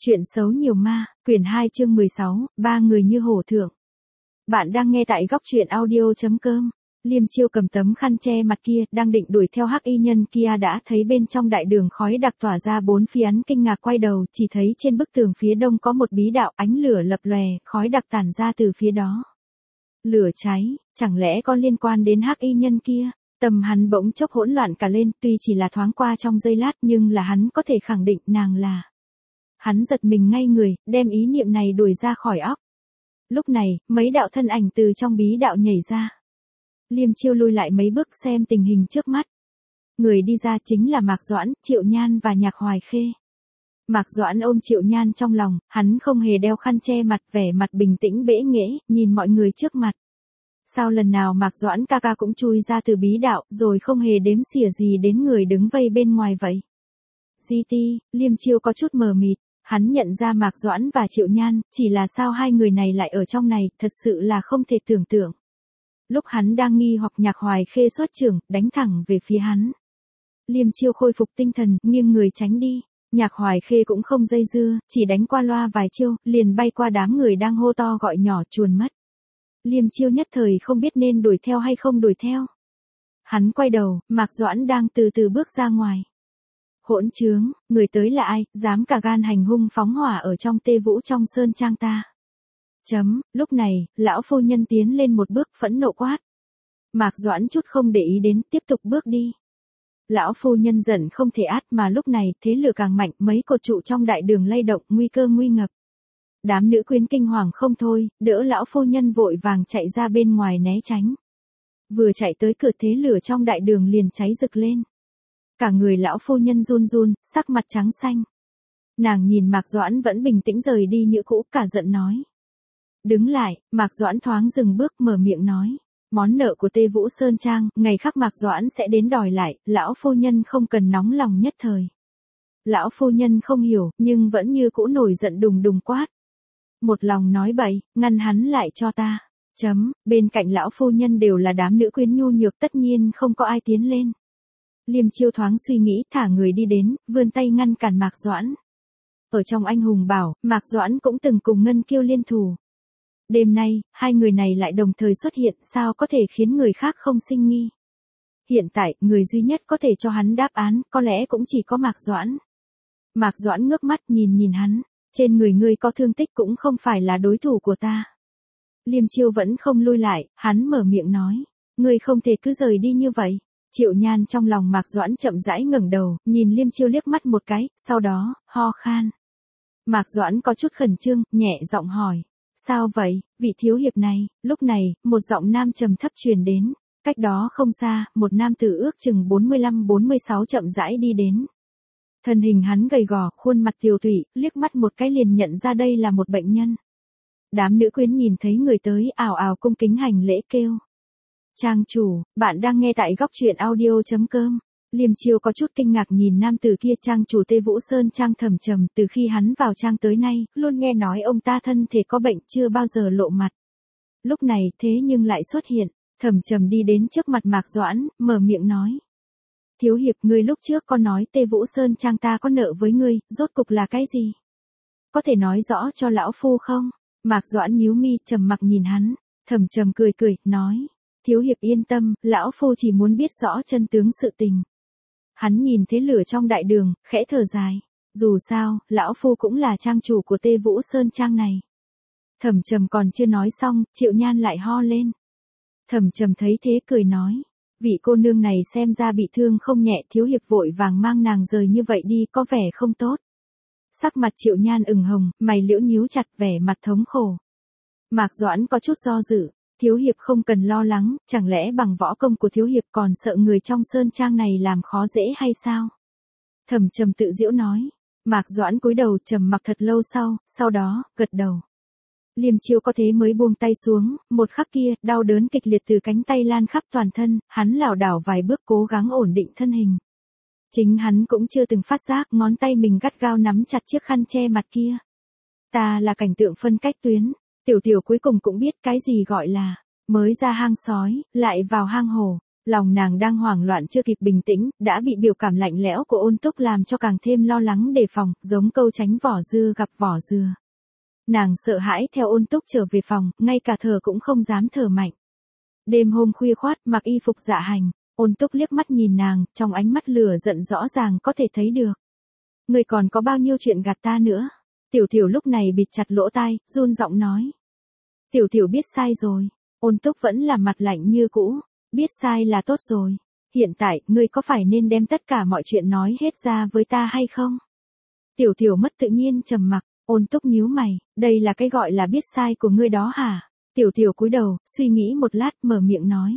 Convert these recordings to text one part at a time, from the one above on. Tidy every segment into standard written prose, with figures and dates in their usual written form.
Chuyện xấu nhiều ma, quyển 2 chương 16, ba người như hổ thượng. Bạn đang nghe tại góc truyện audio.com. Liêm Chiêu cầm tấm khăn che mặt kia, đang định đuổi theo hắc y nhân kia đã thấy bên trong đại đường khói đặc tỏa ra bốn phía, kinh ngạc quay đầu, chỉ thấy trên bức tường phía đông có một bí đạo, ánh lửa lập lòe, khói đặc tản ra từ phía đó. Lửa cháy, chẳng lẽ có liên quan đến hắc y nhân kia? Tâm hắn bỗng chốc hỗn loạn cả lên, tuy chỉ là thoáng qua trong giây lát nhưng là hắn có thể khẳng định nàng là. Hắn giật mình ngay người, đem ý niệm này đuổi ra khỏi óc. Lúc này, mấy đạo thân ảnh từ trong bí đạo nhảy ra. Liêm Chiêu lui lại mấy bước xem tình hình trước mắt. Người đi ra chính là Mạc Doãn, Triệu Nhan và Nhạc Hoài Khê. Mạc Doãn ôm Triệu Nhan trong lòng, hắn không hề đeo khăn che mặt, vẻ mặt bình tĩnh bẽ nghễ, nhìn mọi người trước mặt. Sao lần nào Mạc Doãn ca ca cũng chui ra từ bí đạo, rồi không hề đếm xỉa gì đến người đứng vây bên ngoài vậy? Liêm Chiêu có chút mờ mịt. Hắn nhận ra Mạc Doãn và Triệu Nhan, chỉ là sao hai người này lại ở trong này, thật sự là không thể tưởng tượng. Lúc hắn đang nghi hoặc Nhạc Hoài Khê xuất trưởng, đánh thẳng về phía hắn. Liêm Chiêu khôi phục tinh thần, nghiêng người tránh đi. Nhạc Hoài Khê cũng không dây dưa, chỉ đánh qua loa vài chiêu, liền bay qua đám người đang hô to gọi nhỏ chuồn mất. Liêm Chiêu nhất thời không biết nên đuổi theo hay không đuổi theo. Hắn quay đầu, Mạc Doãn đang từ từ bước ra ngoài. Hỗn trướng, người tới là ai, dám cả gan hành hung phóng hỏa ở trong Tê Vũ trong sơn trang ta. Lúc này, lão phu nhân tiến lên một bước phẫn nộ quát. Mạc Doãn chút không để ý đến, tiếp tục bước đi. Lão phu nhân giận không thể át mà lúc này, thế lửa càng mạnh, mấy cột trụ trong đại đường lay động, nguy cơ nguy ngập. Đám nữ quyến kinh hoàng không thôi, đỡ lão phu nhân vội vàng chạy ra bên ngoài né tránh. Vừa chạy tới cửa thế lửa trong đại đường liền cháy rực lên. Cả người lão phu nhân run run, sắc mặt trắng xanh. Nàng nhìn Mạc Doãn vẫn bình tĩnh rời đi như cũ, cả giận nói. Đứng lại, Mạc Doãn thoáng dừng bước mở miệng nói. Món nợ của Tê Vũ Sơn Trang, ngày khác Mạc Doãn sẽ đến đòi lại, lão phu nhân không cần nóng lòng nhất thời. Lão phu nhân không hiểu, nhưng vẫn như cũ nổi giận đùng đùng quát. Một lòng nói bậy, ngăn hắn lại cho ta. Bên cạnh lão phu nhân đều là đám nữ quyến nhu nhược, tất nhiên không có ai tiến lên. Liêm Chiêu thoáng suy nghĩ, thả người đi đến, vươn tay ngăn cản Mạc Doãn. Ở trong Anh Hùng Bảo, Mạc Doãn cũng từng cùng Ngân Kiêu liên thủ. Đêm nay, hai người này lại đồng thời xuất hiện, sao có thể khiến người khác không sinh nghi. Hiện tại, người duy nhất có thể cho hắn đáp án, có lẽ cũng chỉ có Mạc Doãn. Mạc Doãn ngước mắt nhìn hắn, trên người ngươi có thương tích cũng không phải là đối thủ của ta. Liêm Chiêu vẫn không lui lại, hắn mở miệng nói, ngươi không thể cứ rời đi như vậy. Triệu Nhan trong lòng Mạc Doãn chậm rãi ngẩng đầu, nhìn Liêm Chiêu liếc mắt một cái, sau đó, ho khan. Mạc Doãn có chút khẩn trương, nhẹ giọng hỏi. Sao vậy, vị thiếu hiệp này? Lúc này, một giọng nam trầm thấp truyền đến. Cách đó không xa, một nam tử ước chừng 45-46 chậm rãi đi đến. Thân hình hắn gầy gò, khuôn mặt tiều tụy, liếc mắt một cái liền nhận ra đây là một bệnh nhân. Đám nữ quyến nhìn thấy người tới, ào ào cung kính hành lễ kêu. Trang chủ, bạn đang nghe tại góc truyện audio.com. Liêm Chiêu có chút kinh ngạc nhìn nam tử kia, trang chủ Tê Vũ Sơn Trang Thẩm Trầm, từ khi hắn vào trang tới nay, luôn nghe nói ông ta thân thể có bệnh chưa bao giờ lộ mặt. Lúc này thế nhưng lại xuất hiện, Thẩm Trầm đi đến trước mặt Mạc Doãn, mở miệng nói. Thiếu hiệp, ngươi lúc trước có nói Tê Vũ Sơn Trang ta có nợ với ngươi, rốt cục là cái gì? Có thể nói rõ cho lão phu không? Mạc Doãn nhíu mi trầm mặc nhìn hắn, Thẩm Trầm cười cười, nói. Thiếu hiệp yên tâm, lão phu chỉ muốn biết rõ chân tướng sự tình. Hắn nhìn thế lửa trong đại đường, khẽ thở dài. Dù sao, lão phu cũng là trang chủ của Tê Vũ Sơn Trang này. Thẩm Trầm còn chưa nói xong, Triệu Nhan lại ho lên. Thẩm Trầm thấy thế cười nói. Vị cô nương này xem ra bị thương không nhẹ, thiếu hiệp vội vàng mang nàng rời như vậy đi có vẻ không tốt. Sắc mặt Triệu Nhan ửng hồng, mày liễu nhíu chặt, vẻ mặt thống khổ. Mạc Doãn có chút do dự. Thiếu hiệp không cần lo lắng, chẳng lẽ bằng võ công của thiếu hiệp còn sợ người trong sơn trang này làm khó dễ hay sao? Thẩm Trầm tự giễu nói. Mạc Doãn cúi đầu trầm mặc thật lâu sau đó, gật đầu. Liêm Chiêu có thế mới buông tay xuống, một khắc kia, đau đớn kịch liệt từ cánh tay lan khắp toàn thân, hắn lảo đảo vài bước cố gắng ổn định thân hình. Chính hắn cũng chưa từng phát giác, ngón tay mình gắt gao nắm chặt chiếc khăn che mặt kia. Ta là cảnh tượng phân cách tuyến. Tiểu cuối cùng cũng biết cái gì gọi là mới ra hang sói, lại vào hang hổ. Lòng nàng đang hoảng loạn chưa kịp bình tĩnh, đã bị biểu cảm lạnh lẽo của Ôn Túc làm cho càng thêm lo lắng đề phòng, giống câu tránh vỏ dưa gặp vỏ dừa. Nàng sợ hãi theo Ôn Túc trở về phòng, ngay cả thở cũng không dám thở mạnh. Đêm hôm khuya khoát, mặc y phục dạ hành, Ôn Túc liếc mắt nhìn nàng, trong ánh mắt lửa giận rõ ràng có thể thấy được. Ngươi còn có bao nhiêu chuyện gạt ta nữa? Tiểu Tiểu lúc này bịt chặt lỗ tai, run giọng nói. Tiểu Tiểu biết sai rồi. Ôn Túc vẫn là mặt lạnh như cũ. Biết sai là tốt rồi. Hiện tại, ngươi có phải nên đem tất cả mọi chuyện nói hết ra với ta hay không? Tiểu Tiểu mất tự nhiên trầm mặc. Ôn Túc nhíu mày, đây là cái gọi là biết sai của ngươi đó hả? Tiểu Tiểu cúi đầu, suy nghĩ một lát, mở miệng nói.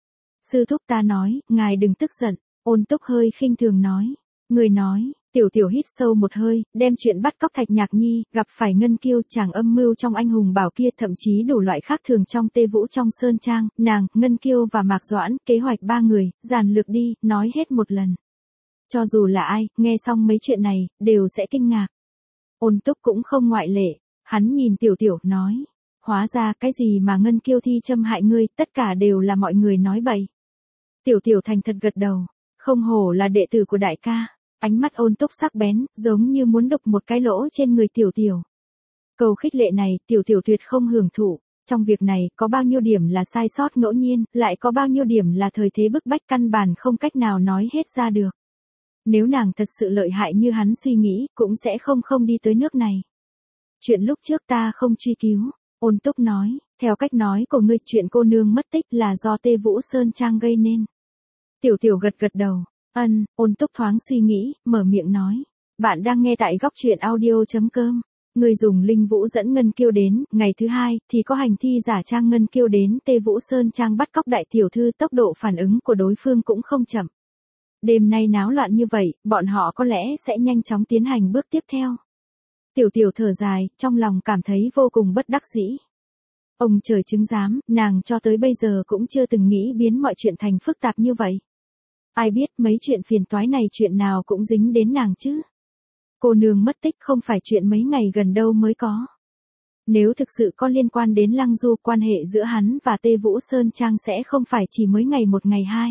Sư thúc ta nói, ngài đừng tức giận. Ôn Túc hơi khinh thường nói. Ngươi nói. Tiểu Tiểu hít sâu một hơi, đem chuyện bắt cóc Thạch Nhạc Nhi, gặp phải Ngân Kiêu, chàng âm mưu trong Anh Hùng Bảo kia, thậm chí đủ loại khác thường trong Tê Vũ trong Sơn Trang, nàng, Ngân Kiêu và Mạc Doãn, kế hoạch 3 người, giản lược đi, nói hết một lần. Cho dù là ai, nghe xong mấy chuyện này, đều sẽ kinh ngạc. Ôn Túc cũng không ngoại lệ, hắn nhìn Tiểu Tiểu, nói. Hóa ra cái gì mà Ngân Kiêu thi châm hại ngươi, tất cả đều là mọi người nói bậy. Tiểu Tiểu thành thật gật đầu, không hổ là đệ tử của đại ca. Ánh mắt Ôn Túc sắc bén, giống như muốn đục một cái lỗ trên người Tiểu Tiểu. Câu khích lệ này, Tiểu Tiểu tuyệt không hưởng thụ. Trong việc này, có bao nhiêu điểm là sai sót ngẫu nhiên, lại có bao nhiêu điểm là thời thế bức bách căn bản không cách nào nói hết ra được. Nếu nàng thật sự lợi hại như hắn suy nghĩ, cũng sẽ không đi tới nước này. Chuyện lúc trước ta không truy cứu. Ôn Túc nói, theo cách nói của ngươi, chuyện cô nương mất tích là do Tê Vũ Sơn Trang gây nên. Tiểu Tiểu gật gật đầu. Ôn Túc thoáng suy nghĩ, mở miệng nói. Bạn đang nghe tại góc truyện audio.com. Người dùng Linh Vũ dẫn Ngân Kiêu đến, ngày thứ 2, thì có hành thi giả trang Ngân Kiêu đến Tê Vũ Sơn Trang bắt cóc đại tiểu thư, tốc độ phản ứng của đối phương cũng không chậm. Đêm nay náo loạn như vậy, bọn họ có lẽ sẽ nhanh chóng tiến hành bước tiếp theo. Tiểu Tiểu thở dài, trong lòng cảm thấy vô cùng bất đắc dĩ. Ông trời chứng giám, nàng cho tới bây giờ cũng chưa từng nghĩ biến mọi chuyện thành phức tạp như vậy. Ai biết mấy chuyện phiền toái này chuyện nào cũng dính đến nàng chứ. Cô nương mất tích không phải chuyện mấy ngày gần đâu mới có. Nếu thực sự có liên quan đến Lăng Du, quan hệ giữa hắn và Tê Vũ Sơn Trang sẽ không phải chỉ mới ngày một ngày hai.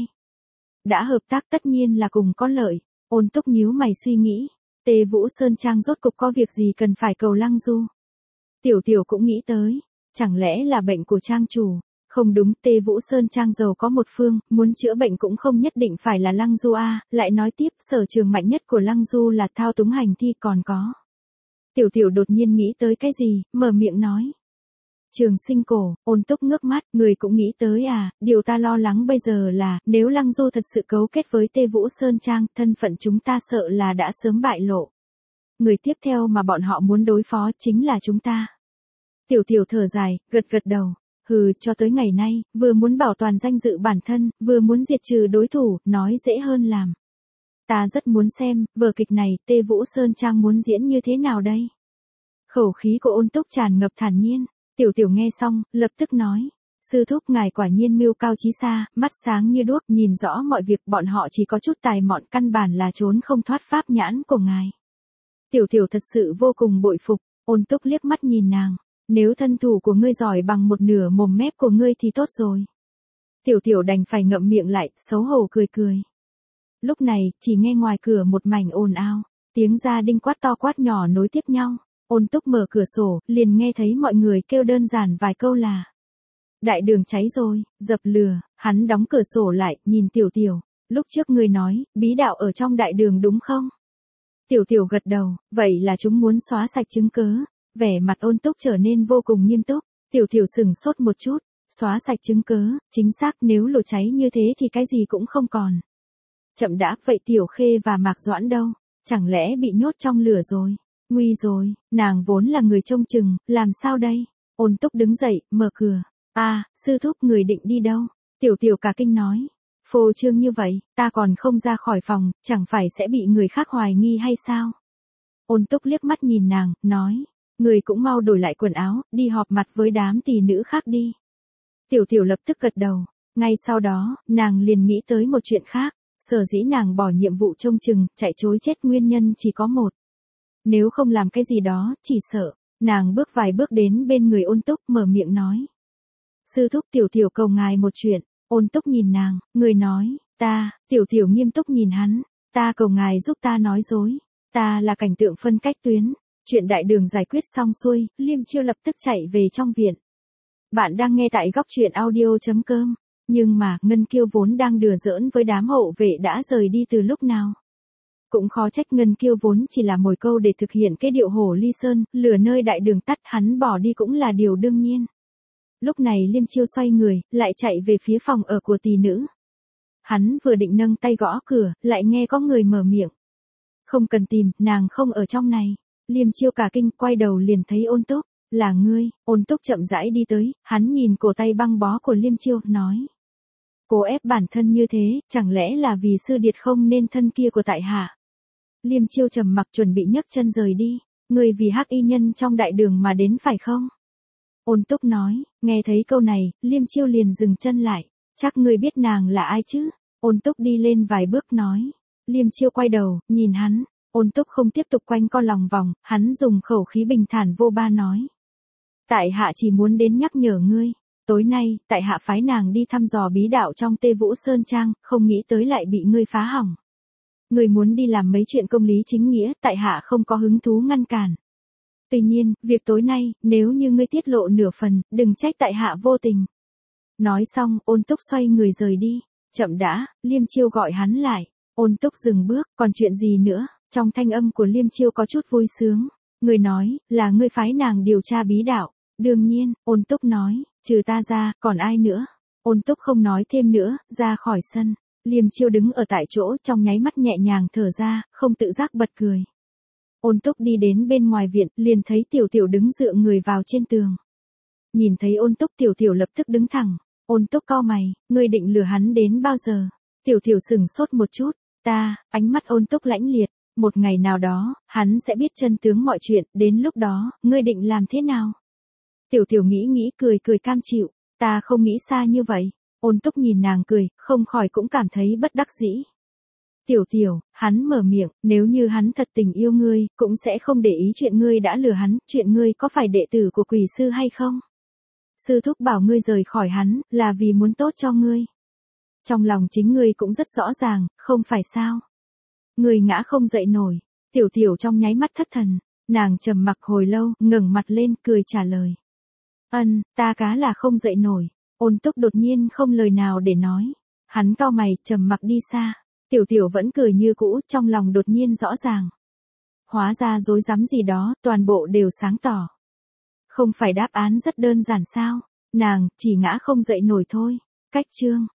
Đã hợp tác tất nhiên là cùng có lợi. Ôn Túc nhíu mày suy nghĩ. Tê Vũ Sơn Trang rốt cục có việc gì cần phải cầu Lăng Du. Tiểu Tiểu cũng nghĩ tới. Chẳng lẽ là bệnh của trang chủ. Không đúng, Tê Vũ Sơn Trang giàu có một phương, muốn chữa bệnh cũng không nhất định phải là Lăng Du a. Lại nói tiếp, sở trường mạnh nhất của Lăng Du là thao túng hành thi còn có. Tiểu Tiểu đột nhiên nghĩ tới cái gì, mở miệng nói. Trường Sinh Cổ. Ôn Túc ngước mắt, người cũng nghĩ tới à, điều ta lo lắng bây giờ là, nếu Lăng Du thật sự cấu kết với Tê Vũ Sơn Trang, thân phận chúng ta sợ là đã sớm bại lộ. Người tiếp theo mà bọn họ muốn đối phó chính là chúng ta. Tiểu Tiểu thở dài, gật gật đầu. Cho tới ngày nay, vừa muốn bảo toàn danh dự bản thân, vừa muốn diệt trừ đối thủ, nói dễ hơn làm. Ta rất muốn xem, vở kịch này, Tê Vũ Sơn Trang muốn diễn như thế nào đây? Khẩu khí của Ôn Túc tràn ngập thản nhiên. Tiểu Tiểu nghe xong, lập tức nói. Sư thúc ngài quả nhiên mưu cao chí xa, mắt sáng như đuốc, nhìn rõ mọi việc, bọn họ chỉ có chút tài mọn, căn bản là trốn không thoát pháp nhãn của ngài. Tiểu Tiểu thật sự vô cùng bội phục. Ôn Túc liếc mắt nhìn nàng. Nếu thân thủ của ngươi giỏi bằng một nửa mồm mép của ngươi thì tốt rồi. Tiểu Tiểu đành phải ngậm miệng lại, xấu hổ cười cười. Lúc này, chỉ nghe ngoài cửa một mảnh ồn ào, tiếng gia đình quát to quát nhỏ nối tiếp nhau. Ôn Túc mở cửa sổ, liền nghe thấy mọi người kêu đơn giản vài câu là. Đại đường cháy rồi, dập lửa. Hắn đóng cửa sổ lại, nhìn Tiểu Tiểu. Lúc trước ngươi nói, bí đạo ở trong đại đường đúng không? Tiểu Tiểu gật đầu, vậy là chúng muốn xóa sạch chứng cớ. Vẻ mặt Ôn Túc trở nên vô cùng nghiêm túc. Tiểu Tiểu sừng sốt một chút. Xóa sạch chứng cớ, chính xác, nếu lửa cháy như thế thì cái gì cũng không còn. Chậm đã, vậy Tiểu Khê và Mạc Doãn đâu? Chẳng lẽ bị nhốt trong lửa rồi? Nguy rồi, nàng vốn là người trông chừng, làm sao đây? Ôn Túc đứng dậy, mở cửa. Sư thúc người định đi đâu? Tiểu Tiểu cả kinh nói. Phô trương như vậy, ta còn không ra khỏi phòng, chẳng phải sẽ bị người khác hoài nghi hay sao? Ôn Túc liếc mắt nhìn nàng, nói. Người cũng mau đổi lại quần áo, đi họp mặt với đám tỷ nữ khác đi. Tiểu Tiểu lập tức gật đầu. Ngay sau đó, nàng liền nghĩ tới một chuyện khác. Sở dĩ nàng bỏ nhiệm vụ trông chừng, chạy trối chết nguyên nhân chỉ có một. Nếu không làm cái gì đó, chỉ sợ. Nàng bước vài bước đến bên người Ôn Túc, mở miệng nói. Sư thúc, Tiểu Tiểu cầu ngài một chuyện. Ôn Túc nhìn nàng, người nói, ta, Tiểu Tiểu nghiêm túc nhìn hắn, ta cầu ngài giúp ta nói dối, ta là cảnh tượng phân cách tuyến. Chuyện đại đường giải quyết xong xuôi, Liêm Chiêu lập tức chạy về trong viện. Bạn đang nghe tại góc truyện audio.com. Nhưng mà, Ngân Kiêu vốn đang đùa giỡn với đám hộ vệ đã rời đi từ lúc nào. Cũng khó trách Ngân Kiêu vốn chỉ là mồi câu để thực hiện cái điệu hổ ly sơn, lửa nơi đại đường tắt, hắn bỏ đi cũng là điều đương nhiên. Lúc này Liêm Chiêu xoay người, lại chạy về phía phòng ở của tỷ nữ. Hắn vừa định nâng tay gõ cửa, lại nghe có người mở miệng. Không cần tìm, nàng không ở trong này. Liêm Chiêu cả kinh, quay đầu liền thấy Ôn Túc. Là ngươi. Ôn Túc chậm rãi đi tới, hắn nhìn cổ tay băng bó của Liêm Chiêu, nói. Cố ép bản thân như thế, chẳng lẽ là vì sư điệt không nên thân kia của tại hạ. Liêm Chiêu trầm mặc chuẩn bị nhấc chân rời đi. Ngươi vì hắc y nhân trong đại đường mà đến phải không? Ôn Túc nói, nghe thấy câu này, Liêm Chiêu liền dừng chân lại. Chắc ngươi biết nàng là ai chứ? Ôn Túc đi lên vài bước nói. Liêm Chiêu quay đầu, nhìn hắn. Ôn Túc không tiếp tục quanh co lòng vòng, hắn dùng khẩu khí bình thản vô ba nói. Tại hạ chỉ muốn đến nhắc nhở ngươi. Tối nay, tại hạ phái nàng đi thăm dò bí đạo trong Tê Vũ Sơn Trang, không nghĩ tới lại bị ngươi phá hỏng. Ngươi muốn đi làm mấy chuyện công lý chính nghĩa, tại hạ không có hứng thú ngăn cản. Tuy nhiên, việc tối nay, nếu như ngươi tiết lộ nửa phần, đừng trách tại hạ vô tình. Nói xong, Ôn Túc xoay người rời đi. Chậm đã, Liêm Chiêu gọi hắn lại. Ôn Túc dừng bước, còn chuyện gì nữa? Trong thanh âm của Liêm Chiêu có chút vui sướng. Người nói, là ngươi phái nàng điều tra bí đạo. Đương nhiên, Ôn Túc nói, trừ ta ra, còn ai nữa? Ôn Túc không nói thêm nữa, ra khỏi sân. Liêm Chiêu đứng ở tại chỗ, trong nháy mắt nhẹ nhàng thở ra, không tự giác bật cười. Ôn Túc đi đến bên ngoài viện, liền thấy Tiểu Tiểu đứng dựa người vào trên tường. Nhìn thấy Ôn Túc, Tiểu Tiểu lập tức đứng thẳng. Ôn Túc cau mày, ngươi định lừa hắn đến bao giờ? Tiểu Tiểu sững sốt một chút, ánh mắt Ôn Túc lãnh liệt. Một ngày nào đó, hắn sẽ biết chân tướng mọi chuyện, đến lúc đó, ngươi định làm thế nào? Tiểu Tiểu nghĩ cười cam chịu, ta không nghĩ xa như vậy. Ôn Túc nhìn nàng cười, không khỏi cũng cảm thấy bất đắc dĩ. Tiểu Tiểu, hắn mở miệng, nếu như hắn thật tình yêu ngươi, cũng sẽ không để ý chuyện ngươi đã lừa hắn, chuyện ngươi có phải đệ tử của Quỷ sư hay không? Sư thúc bảo ngươi rời khỏi hắn, là vì muốn tốt cho ngươi. Trong lòng chính ngươi cũng rất rõ ràng, không phải sao? Ngươi ngã không dậy nổi. Tiểu Tiểu trong nháy mắt thất thần, nàng trầm mặc hồi lâu, ngẩng mặt lên, cười trả lời. Ta cá là không dậy nổi. Ôn Túc đột nhiên không lời nào để nói. Hắn cau mày, trầm mặc đi xa. Tiểu Tiểu vẫn cười như cũ, trong lòng đột nhiên rõ ràng. Hóa ra rối rắm gì đó, toàn bộ đều sáng tỏ. Không phải đáp án rất đơn giản sao? Nàng, chỉ ngã không dậy nổi thôi. Cách chương.